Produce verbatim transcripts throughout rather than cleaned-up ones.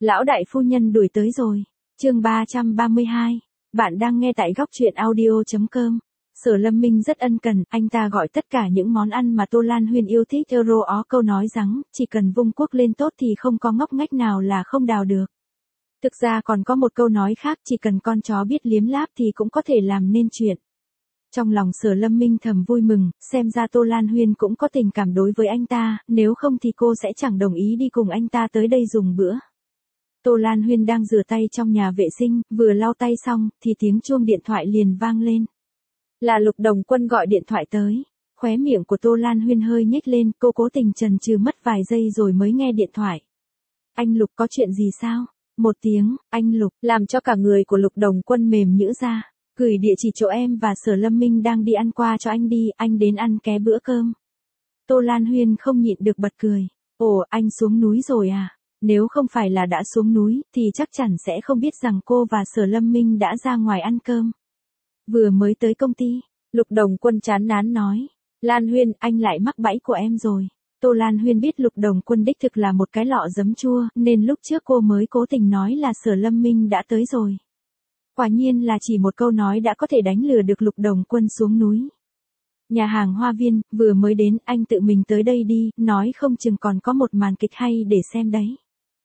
Lão đại phu nhân đuổi tới rồi. Chương ba trăm ba mươi hai. Bạn đang nghe tại góc truyện audio chấm com. Sở Lâm Minh rất ân cần, anh ta gọi tất cả những món ăn mà Tô Lan Huyên yêu thích. Euro ó câu nói rằng, chỉ cần vung cuốc lên tốt thì không có ngóc ngách nào là không đào được. Thực ra còn có một câu nói khác, chỉ cần con chó biết liếm láp thì cũng có thể làm nên chuyện. Trong lòng Sở Lâm Minh thầm vui mừng, xem ra Tô Lan Huyên cũng có tình cảm đối với anh ta, nếu không thì cô sẽ chẳng đồng ý đi cùng anh ta tới đây dùng bữa. Tô Lan Huyên đang rửa tay trong nhà vệ sinh, vừa lau tay xong, thì tiếng chuông điện thoại liền vang lên. Là Lục Đồng Quân gọi điện thoại tới. Khóe miệng của Tô Lan Huyên hơi nhếch lên, cô cố tình chần chừ mất vài giây rồi mới nghe điện thoại. Anh Lục, có chuyện gì sao? Một tiếng, anh Lục, làm cho cả người của Lục Đồng Quân mềm nhũn ra. Gửi địa chỉ chỗ em và Sở Lâm Minh đang đi ăn qua cho anh đi, anh đến ăn ké bữa cơm. Tô Lan Huyên không nhịn được bật cười. Ồ, anh xuống núi rồi à? Nếu không phải là đã xuống núi, thì chắc chắn sẽ không biết rằng cô và Sở Lâm Minh đã ra ngoài ăn cơm. Vừa mới tới công ty, Lục Đồng Quân chán nán nói. Lan Huyên, anh lại mắc bẫy của em rồi. Tô Lan Huyên biết Lục Đồng Quân đích thực là một cái lọ giấm chua, nên lúc trước cô mới cố tình nói là Sở Lâm Minh đã tới rồi. Quả nhiên là chỉ một câu nói đã có thể đánh lừa được Lục Đồng Quân xuống núi. Nhà hàng Hoa Viên, vừa mới đến, anh tự mình tới đây đi, nói không chừng còn có một màn kịch hay để xem đấy.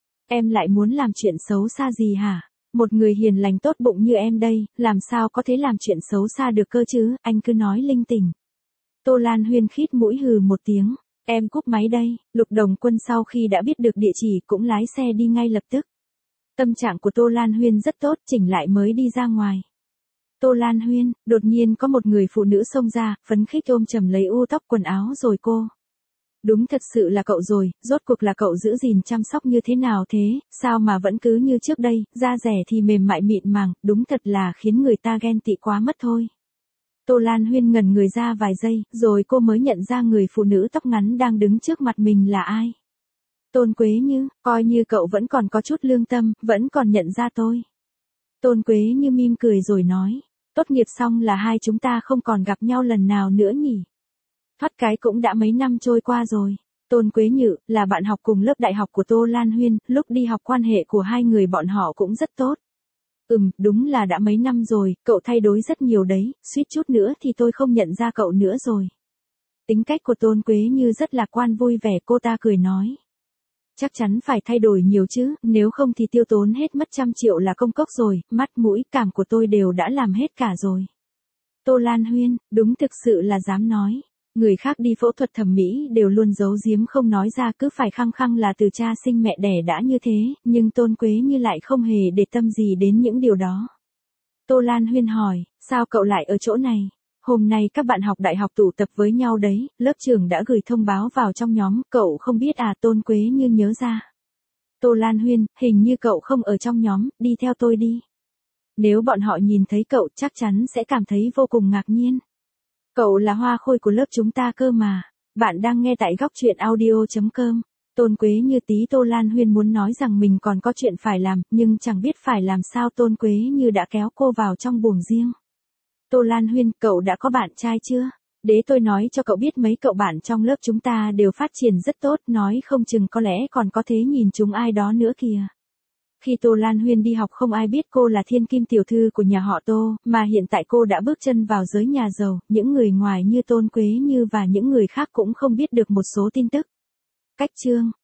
Em lại muốn làm chuyện xấu xa gì hả? Một người hiền lành tốt bụng như em đây, làm sao có thể làm chuyện xấu xa được cơ chứ, anh cứ nói linh tinh. Tô Lan Huyên khít mũi hừ một tiếng, em cúp máy đây. Lục Đồng Quân sau khi đã biết được địa chỉ cũng lái xe đi ngay lập tức. Tâm trạng của Tô Lan Huyên rất tốt, chỉnh lại mới đi ra ngoài. Tô Lan Huyên, đột nhiên có một người phụ nữ xông ra, phấn khích ôm chầm lấy u tóc quần áo rồi cô. Đúng thật sự là cậu rồi, rốt cuộc là cậu giữ gìn chăm sóc như thế nào thế, sao mà vẫn cứ như trước đây, da rẻ thì mềm mại mịn màng, đúng thật là khiến người ta ghen tị quá mất thôi. Tô Lan Huyên ngẩn người ra vài giây, rồi cô mới nhận ra người phụ nữ tóc ngắn đang đứng trước mặt mình là ai. Tôn Quế Như, coi như cậu vẫn còn có chút lương tâm, vẫn còn nhận ra tôi. Tôn Quế Như mỉm cười rồi nói, tốt nghiệp xong là hai chúng ta không còn gặp nhau lần nào nữa nhỉ. Thoát cái cũng đã mấy năm trôi qua rồi. Tôn Quế Như là bạn học cùng lớp đại học của Tô Lan Huyên, lúc đi học quan hệ của hai người bọn họ cũng rất tốt. Ừm, đúng là đã mấy năm rồi, cậu thay đổi rất nhiều đấy, suýt chút nữa thì tôi không nhận ra cậu nữa rồi. Tính cách của Tôn Quế Như rất lạc quan vui vẻ, cô ta cười nói. Chắc chắn phải thay đổi nhiều chứ, nếu không thì tiêu tốn hết mất trăm triệu là công cốc rồi, mắt mũi cảm của tôi đều đã làm hết cả rồi. Tô Lan Huyên, đúng thực sự là dám nói. Người khác đi phẫu thuật thẩm mỹ đều luôn giấu giếm không nói ra, cứ phải khăng khăng là từ cha sinh mẹ đẻ đã như thế, nhưng Tôn Quế Như lại không hề để tâm gì đến những điều đó. Tô Lan Huyên hỏi, sao cậu lại ở chỗ này? Hôm nay các bạn học đại học tụ tập với nhau đấy, lớp trưởng đã gửi thông báo vào trong nhóm, cậu không biết à? Tôn Quế Như nhớ ra. Tô Lan Huyên, hình như cậu không ở trong nhóm, đi theo tôi đi. Nếu bọn họ nhìn thấy cậu chắc chắn sẽ cảm thấy vô cùng ngạc nhiên. Cậu là hoa khôi của lớp chúng ta cơ mà. Bạn đang nghe tại góc truyện audio chấm com. Tôn Quế Như tí Tô Lan Huyên muốn nói rằng mình còn có chuyện phải làm, nhưng chẳng biết phải làm sao, Tôn Quế Như đã kéo cô vào trong buồng riêng. Tô Lan Huyên, cậu đã có bạn trai chưa? Để tôi nói cho cậu biết mấy cậu bạn trong lớp chúng ta đều phát triển rất tốt, nói không chừng có lẽ còn có thể nhìn chúng ai đó nữa kìa. Khi Tô Lan Huyên đi học không ai biết cô là thiên kim tiểu thư của nhà họ Tô, mà hiện tại cô đã bước chân vào giới nhà giàu, những người ngoài như Tôn Quế Như và những người khác cũng không biết được một số tin tức. Cách chương,